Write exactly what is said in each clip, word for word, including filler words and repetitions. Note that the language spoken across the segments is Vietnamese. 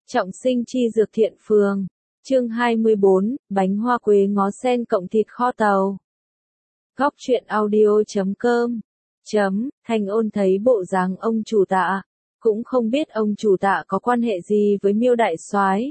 Trọng sinh chi dược thiện phường. Chương hai mươi bốn, bánh hoa quế ngó sen cộng thịt kho tàu. Góc truyện audio chấm com. Chấm, Thành Ôn thấy bộ dáng ông chủ Tạ, cũng không biết ông chủ Tạ có quan hệ gì với Miêu đại soái.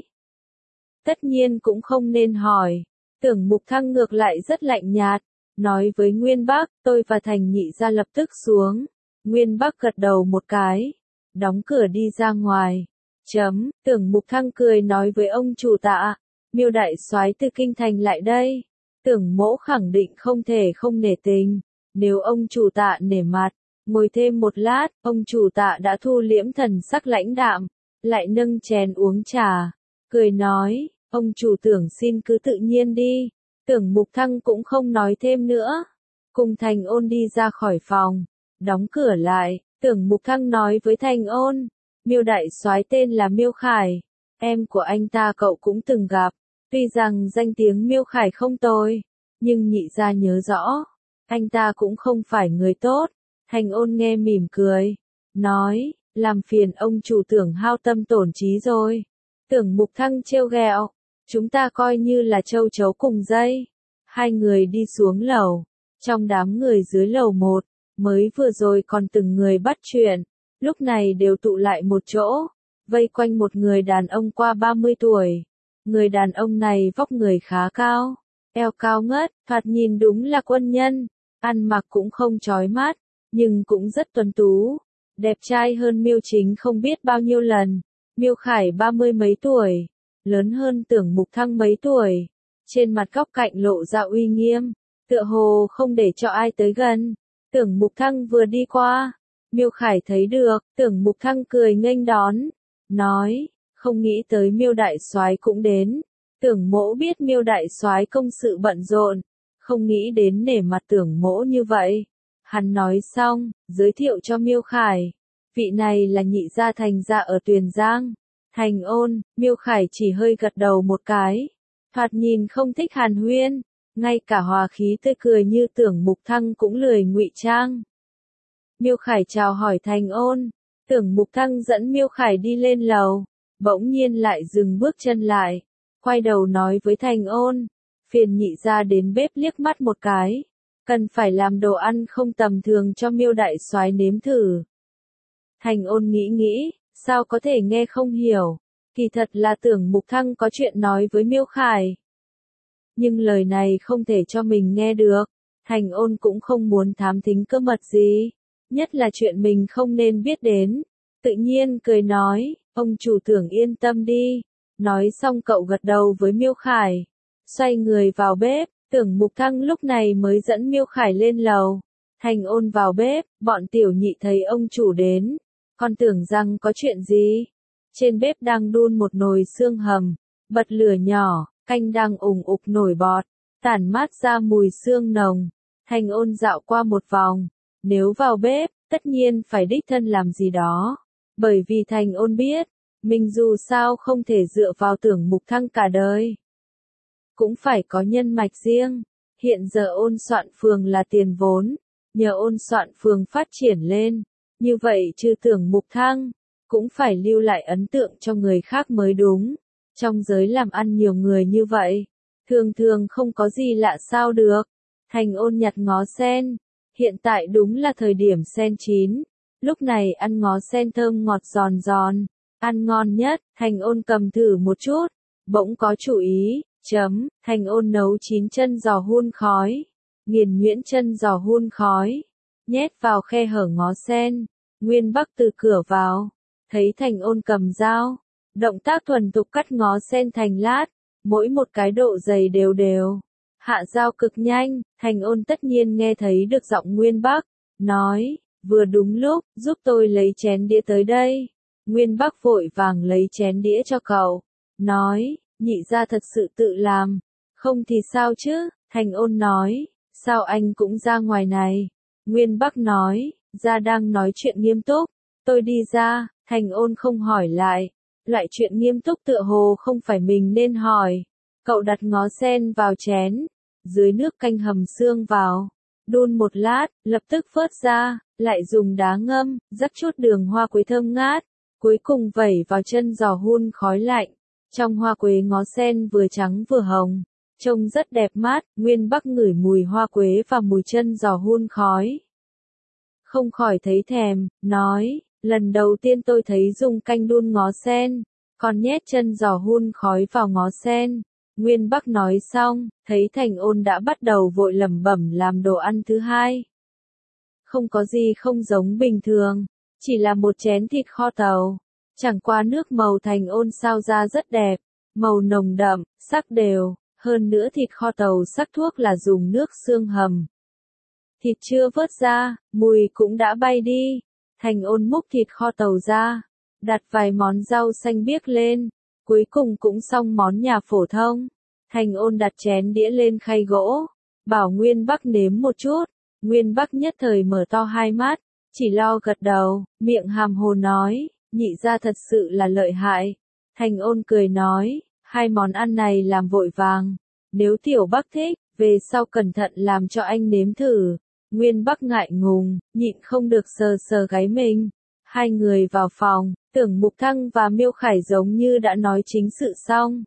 Tất nhiên cũng không nên hỏi. Tưởng Mục Thăng ngược lại rất lạnh nhạt, nói với Nguyên Bác, tôi và Thành nhị gia lập tức xuống. Nguyên Bác gật đầu một cái, đóng cửa đi ra ngoài. Chấm, Tưởng Mục Thăng cười nói với ông chủ Tạ, Miêu đại soái từ kinh thành lại đây. Tưởng Mỗ khẳng định không thể không nể tình, nếu ông chủ Tạ nể mặt. Ngồi thêm một lát, ông chủ Tạ đã thu liễm thần sắc lãnh đạm, lại nâng chén uống trà, cười nói, ông chủ Tưởng xin cứ tự nhiên đi. Tưởng Mục Thăng cũng không nói thêm nữa, cùng Thành Ôn đi ra khỏi phòng, đóng cửa lại. Tưởng Mục Thăng nói với Thành Ôn, Miêu đại soái tên là Miêu Khải, em của anh ta cậu cũng từng gặp, tuy rằng danh tiếng Miêu Khải không tồi, nhưng nhị gia nhớ rõ, anh ta cũng không phải người tốt. Thành Ôn nghe mỉm cười, nói, làm phiền ông chủ Tưởng hao tâm tổn trí rồi. Tưởng Mục Thăng trêu ghẹo, chúng ta coi như là châu chấu cùng dây. Hai người đi xuống lầu, trong đám người dưới lầu một, mới vừa rồi còn từng người bắt chuyện, lúc này đều tụ lại một chỗ, vây quanh một người đàn ông qua ba mươi tuổi. Người đàn ông này vóc người khá cao, eo cao ngất, thoạt nhìn đúng là quân nhân, ăn mặc cũng không chói mắt, nhưng cũng rất tuấn tú, đẹp trai hơn Miêu Chính không biết bao nhiêu lần. Miêu Khải ba mươi mấy tuổi, lớn hơn Tưởng Mục Thăng mấy tuổi, trên mặt góc cạnh lộ ra uy nghiêm, tựa hồ không để cho ai tới gần. Tưởng Mục Thăng vừa đi qua, Miêu Khải thấy được, Tưởng Mục Thăng cười nghênh đón, nói, không nghĩ tới Miêu đại soái cũng đến. Tưởng Mỗ biết Miêu đại soái công sự bận rộn, không nghĩ đến nể mặt Tưởng Mỗ như vậy. Hắn nói xong, giới thiệu cho Miêu Khải, vị này là nhị gia Thành gia ở Tuyền Giang. Thành Ôn, Miêu Khải chỉ hơi gật đầu một cái, thoạt nhìn không thích hàn huyên, ngay cả hòa khí tươi cười như Tưởng Mục Thăng cũng lười ngụy trang. Miêu Khải chào hỏi Thành Ôn, Tưởng Mục Thăng dẫn Miêu Khải đi lên lầu, bỗng nhiên lại dừng bước chân lại, quay đầu nói với Thành Ôn, phiền nhị gia đến bếp liếc mắt một cái, cần phải làm đồ ăn không tầm thường cho Miêu đại soái nếm thử. Thành Ôn nghĩ nghĩ, sao có thể nghe không hiểu, kỳ thật là Tưởng Mục Thăng có chuyện nói với Miêu Khải. Nhưng lời này không thể cho mình nghe được, Thành Ôn cũng không muốn thám thính cơ mật gì, nhất là chuyện mình không nên biết đến. Tự nhiên cười nói, ông chủ Tưởng yên tâm đi. Nói xong cậu gật đầu với Miêu Khải, xoay người vào bếp. Tưởng Mục Thăng lúc này mới dẫn Miêu Khải lên lầu. Thành Ôn vào bếp, bọn tiểu nhị thấy ông chủ đến, còn tưởng rằng có chuyện gì. Trên bếp đang đun một nồi xương hầm, bật lửa nhỏ, canh đang ủng ục nổi bọt, tản mát ra mùi xương nồng. Thành Ôn dạo qua một vòng, nếu vào bếp, tất nhiên phải đích thân làm gì đó, bởi vì Thành Ôn biết, mình dù sao không thể dựa vào Tưởng Mục Thăng cả đời, cũng phải có nhân mạch riêng. Hiện giờ Ôn Soạn Phường là tiền vốn, nhờ Ôn Soạn Phường phát triển lên, như vậy trừ Tưởng Mục Thăng, cũng phải lưu lại ấn tượng cho người khác mới đúng. Trong giới làm ăn nhiều người như vậy, thường thường không có gì lạ sao được. Thành Ôn nhặt ngó sen, hiện tại đúng là thời điểm sen chín, lúc này ăn ngó sen thơm ngọt giòn giòn, ăn ngon nhất. Thành Ôn cầm thử một chút, bỗng có chủ ý. Chấm, Thành Ôn nấu chín chân giò hun khói, nghiền nhuyễn chân giò hun khói, nhét vào khe hở ngó sen. Nguyên Bắc từ cửa vào, thấy Thành Ôn cầm dao, động tác thuần thục cắt ngó sen thành lát, mỗi một cái độ dày đều đều, hạ dao cực nhanh. Thành Ôn tất nhiên nghe thấy được giọng Nguyên Bắc, nói, vừa đúng lúc, giúp tôi lấy chén đĩa tới đây. Nguyên Bắc vội vàng lấy chén đĩa cho cậu, nói, nhị gia thật sự tự làm, không thì sao chứ. Thành Ôn nói, sao anh cũng ra ngoài này. Nguyên Bắc nói, gia đang nói chuyện nghiêm túc, tôi đi ra. Thành Ôn không hỏi lại, loại chuyện nghiêm túc tựa hồ không phải mình nên hỏi. Cậu đặt ngó sen vào chén, dưới nước canh hầm xương vào, đun một lát, lập tức vớt ra, lại dùng đá ngâm, rắc chút đường hoa quế thơm ngát, cuối cùng vẩy vào chân giò hun khói lạnh. Trong hoa quế ngó sen vừa trắng vừa hồng, trông rất đẹp mắt. Nguyên Bắc ngửi mùi hoa quế và mùi chân giò hun khói. Không khỏi thấy thèm, nói, lần đầu tiên tôi thấy dùng canh đun ngó sen, còn nhét chân giò hun khói vào ngó sen. Nguyên Bắc nói xong, thấy Thành Ôn đã bắt đầu vội lẩm bẩm làm đồ ăn thứ hai. Không có gì không giống bình thường, chỉ là một chén thịt kho tàu. Chẳng qua nước màu Thành Ôn sao ra rất đẹp, màu nồng đậm, sắc đều, hơn nữa thịt kho tàu sắc thuốc là dùng nước xương hầm. Thịt chưa vớt ra, mùi cũng đã bay đi. Thành Ôn múc thịt kho tàu ra, đặt vài món rau xanh biếc lên, cuối cùng cũng xong món nhà phổ thông. Thành Ôn đặt chén đĩa lên khay gỗ, bảo Nguyên Bắc nếm một chút. Nguyên Bắc nhất thời mở to hai mắt, chỉ lo gật đầu, miệng hàm hồ nói, nhị gia thật sự là lợi hại. Thành Ôn cười nói, hai món ăn này làm vội vàng, nếu Tiểu Bắc thích, về sau cẩn thận làm cho anh nếm thử. Nguyên Bắc ngại ngùng, nhịn không được sờ sờ gáy mình. Hai người vào phòng, Tưởng Mục Thăng và Miêu Khải giống như đã nói chính sự xong.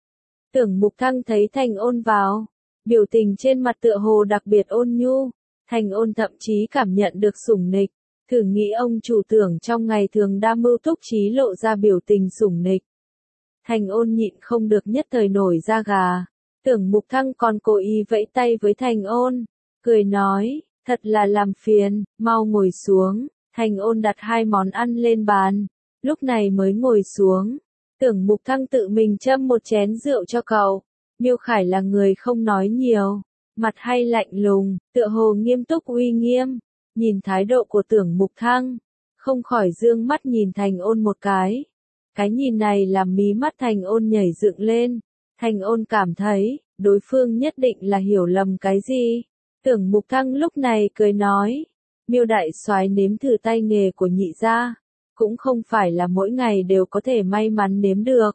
Tưởng Mục Thăng thấy Thành Ôn vào, biểu tình trên mặt tựa hồ đặc biệt ôn nhu. Thành Ôn thậm chí cảm nhận được sủng nịch, thử nghĩ ông chủ Tưởng trong ngày thường đa mưu túc trí lộ ra biểu tình sủng nịch. Thành Ôn nhịn không được nhất thời nổi da gà. Tưởng Mục Thăng còn cố ý vẫy tay với Thành Ôn, cười nói, thật là làm phiền, mau ngồi xuống. Thành Ôn đặt hai món ăn lên bàn, lúc này mới ngồi xuống. Tưởng Mục Thăng tự mình châm một chén rượu cho cậu. Miêu Khải là người không nói nhiều, mặt hay lạnh lùng, tựa hồ nghiêm túc uy nghiêm. Nhìn thái độ của Tưởng Mục Thăng, không khỏi dương mắt nhìn Thành Ôn một cái. Cái nhìn này làm mí mắt Thành Ôn nhảy dựng lên. Thành Ôn cảm thấy, đối phương nhất định là hiểu lầm cái gì. Tưởng Mục Thăng lúc này cười nói, Miêu đại soái nếm thử tay nghề của nhị gia, cũng không phải là mỗi ngày đều có thể may mắn nếm được.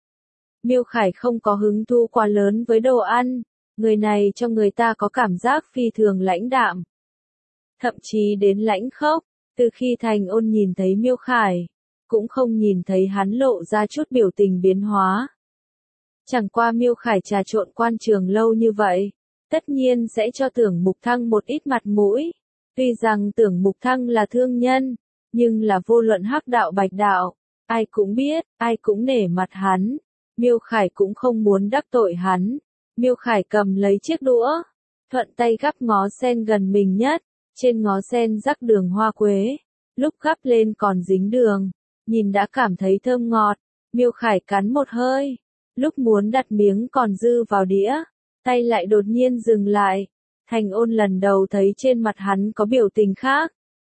Miêu Khải không có hứng thú quá lớn với đồ ăn, người này cho người ta có cảm giác phi thường lãnh đạm, thậm chí đến lãnh khốc. Từ khi Thành Ôn nhìn thấy Miêu Khải, cũng không nhìn thấy hắn lộ ra chút biểu tình biến hóa. Chẳng qua Miêu Khải trà trộn quan trường lâu như vậy, tất nhiên sẽ cho Tưởng Mục Thăng một ít mặt mũi. Tuy rằng Tưởng Mục Thăng là thương nhân, nhưng là vô luận hắc đạo bạch đạo, ai cũng biết, ai cũng nể mặt hắn. Miêu Khải cũng không muốn đắc tội hắn. Miêu Khải cầm lấy chiếc đũa, thuận tay gắp ngó sen gần mình nhất, trên ngó sen rắc đường hoa quế, lúc gắp lên còn dính đường, nhìn đã cảm thấy thơm ngọt. Miêu Khải cắn một hơi, lúc muốn đặt miếng còn dư vào đĩa, tay lại đột nhiên dừng lại. Thành Ôn lần đầu thấy trên mặt hắn có biểu tình khác.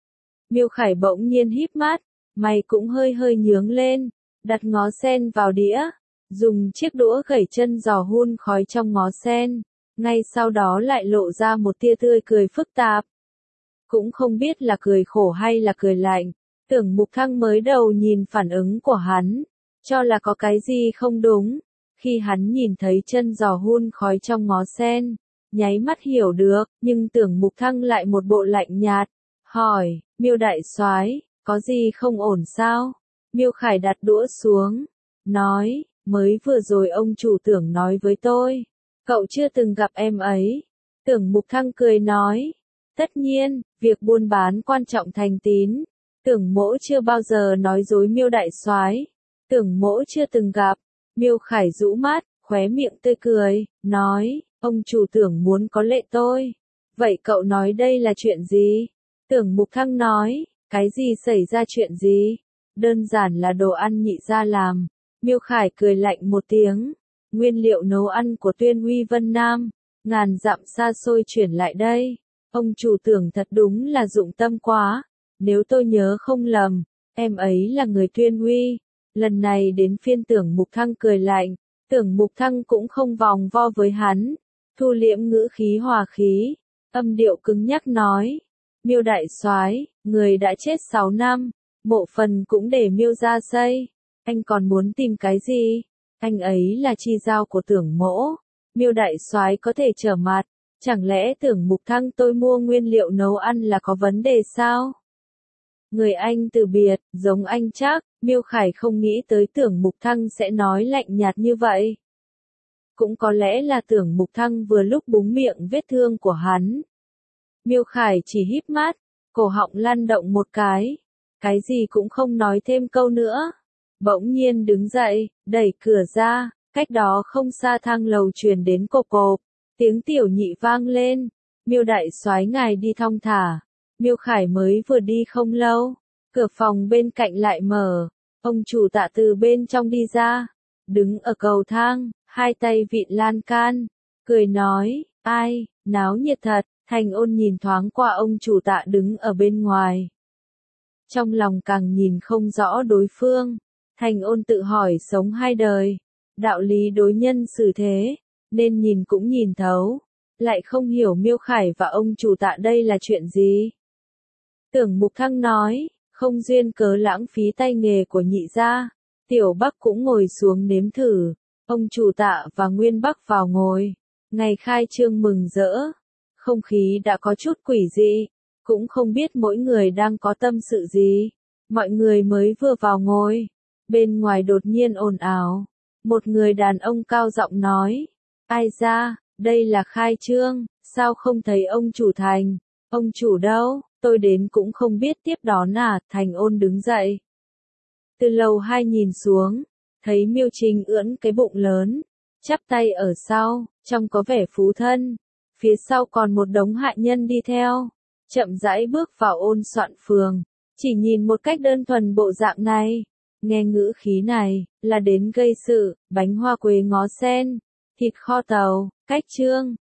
Miêu Khải bỗng nhiên híp mắt, mày cũng hơi hơi nhướng lên, đặt ngó sen vào đĩa, dùng chiếc đũa gẩy chân giò hun khói trong ngó sen, ngay sau đó lại lộ ra một tia tươi cười phức tạp. Cũng không biết là cười khổ hay là cười lạnh. Tưởng Mục Thăng mới đầu nhìn phản ứng của hắn, cho là có cái gì không đúng. Khi hắn nhìn thấy chân giò hun khói trong ngó sen, nháy mắt hiểu được, nhưng Tưởng Mục Thăng lại một bộ lạnh nhạt, hỏi, Miêu đại soái, có gì không ổn sao? Miêu Khải đặt đũa xuống, nói, mới vừa rồi ông chủ Tưởng nói với tôi, cậu chưa từng gặp em ấy. Tưởng Mục Thăng cười nói, tất nhiên, việc buôn bán quan trọng thành tín. Tưởng mỗ chưa bao giờ nói dối Miêu đại soái. Tưởng mỗ chưa từng gặp. Miêu Khải rũ mắt, khóe miệng tươi cười, nói, ông chủ Tưởng muốn có lệ tôi. Vậy cậu nói đây là chuyện gì? Tưởng Mục Thăng nói, cái gì xảy ra chuyện gì? Đơn giản là đồ ăn nhị gia làm. Miêu Khải cười lạnh một tiếng, nguyên liệu nấu ăn của Tuyên Uy Vân Nam, ngàn dặm xa xôi chuyển lại đây. Ông chủ Tưởng thật đúng là dụng tâm quá. Nếu tôi nhớ không lầm, em ấy là người Tuyên Uy. Lần này đến phiên Tưởng Mục Thăng cười lạnh, Tưởng Mục Thăng cũng không vòng vo với hắn, thu liễm ngữ khí hòa khí, âm điệu cứng nhắc nói, Miêu đại soái, người đã chết sáu năm, mộ phần cũng để Miêu gia xây, anh còn muốn tìm cái gì? Anh ấy là chi giao của Tưởng mỗ, Miêu đại soái có thể trở mặt, chẳng lẽ Tưởng Mục Thăng tôi mua nguyên liệu nấu ăn là có vấn đề sao? Người anh từ biệt, giống anh chắc, Miêu Khải không nghĩ tới Tưởng Mục Thăng sẽ nói lạnh nhạt như vậy. Cũng có lẽ là Tưởng Mục Thăng vừa lúc búng miệng vết thương của hắn. Miêu Khải chỉ híp mắt, cổ họng lăn động một cái. Cái gì cũng không nói thêm câu nữa. Bỗng nhiên đứng dậy, đẩy cửa ra, cách đó không xa thang lầu truyền đến cộp cộp. Tiếng tiểu nhị vang lên. Miêu đại soái ngài đi thong thả. Miêu Khải mới vừa đi không lâu. Cửa phòng bên cạnh lại mở. Ông chủ Tạ từ bên trong đi ra. Đứng ở cầu thang, hai tay vịn lan can. Cười nói, ai, náo nhiệt thật. Thành Ôn nhìn thoáng qua ông chủ Tạ đứng ở bên ngoài. Trong lòng càng nhìn không rõ đối phương. Thành Ôn tự hỏi sống hai đời. Đạo lý đối nhân xử thế. Nên nhìn cũng nhìn thấu. Lại không hiểu Miêu Khải và ông chủ Tạ đây là chuyện gì. Tưởng Mục Thăng nói, không duyên cớ lãng phí tay nghề của nhị gia. Tiểu Bắc cũng ngồi xuống nếm thử. Ông chủ Tạ và Nguyên Bắc vào ngồi. Ngày khai trương mừng rỡ. Không khí đã có chút quỷ dị. Cũng không biết mỗi người đang có tâm sự gì. Mọi người mới vừa vào ngồi. Bên ngoài đột nhiên ồn ào. Một người đàn ông cao giọng nói. Ai ra, đây là khai trương, sao không thấy ông chủ Thành? Ông chủ đâu, tôi đến cũng không biết tiếp đón à, Thành Ôn đứng dậy. Từ lầu hai nhìn xuống, thấy Miêu Trình ưỡn cái bụng lớn, chắp tay ở sau, trông có vẻ phú thân. Phía sau còn một đống hạ nhân đi theo, chậm rãi bước vào Ôn Soạn Phường. Chỉ nhìn một cách đơn thuần bộ dạng này, nghe ngữ khí này, là đến gây sự, bánh hoa quế ngó sen, thịt kho tàu, cách trương,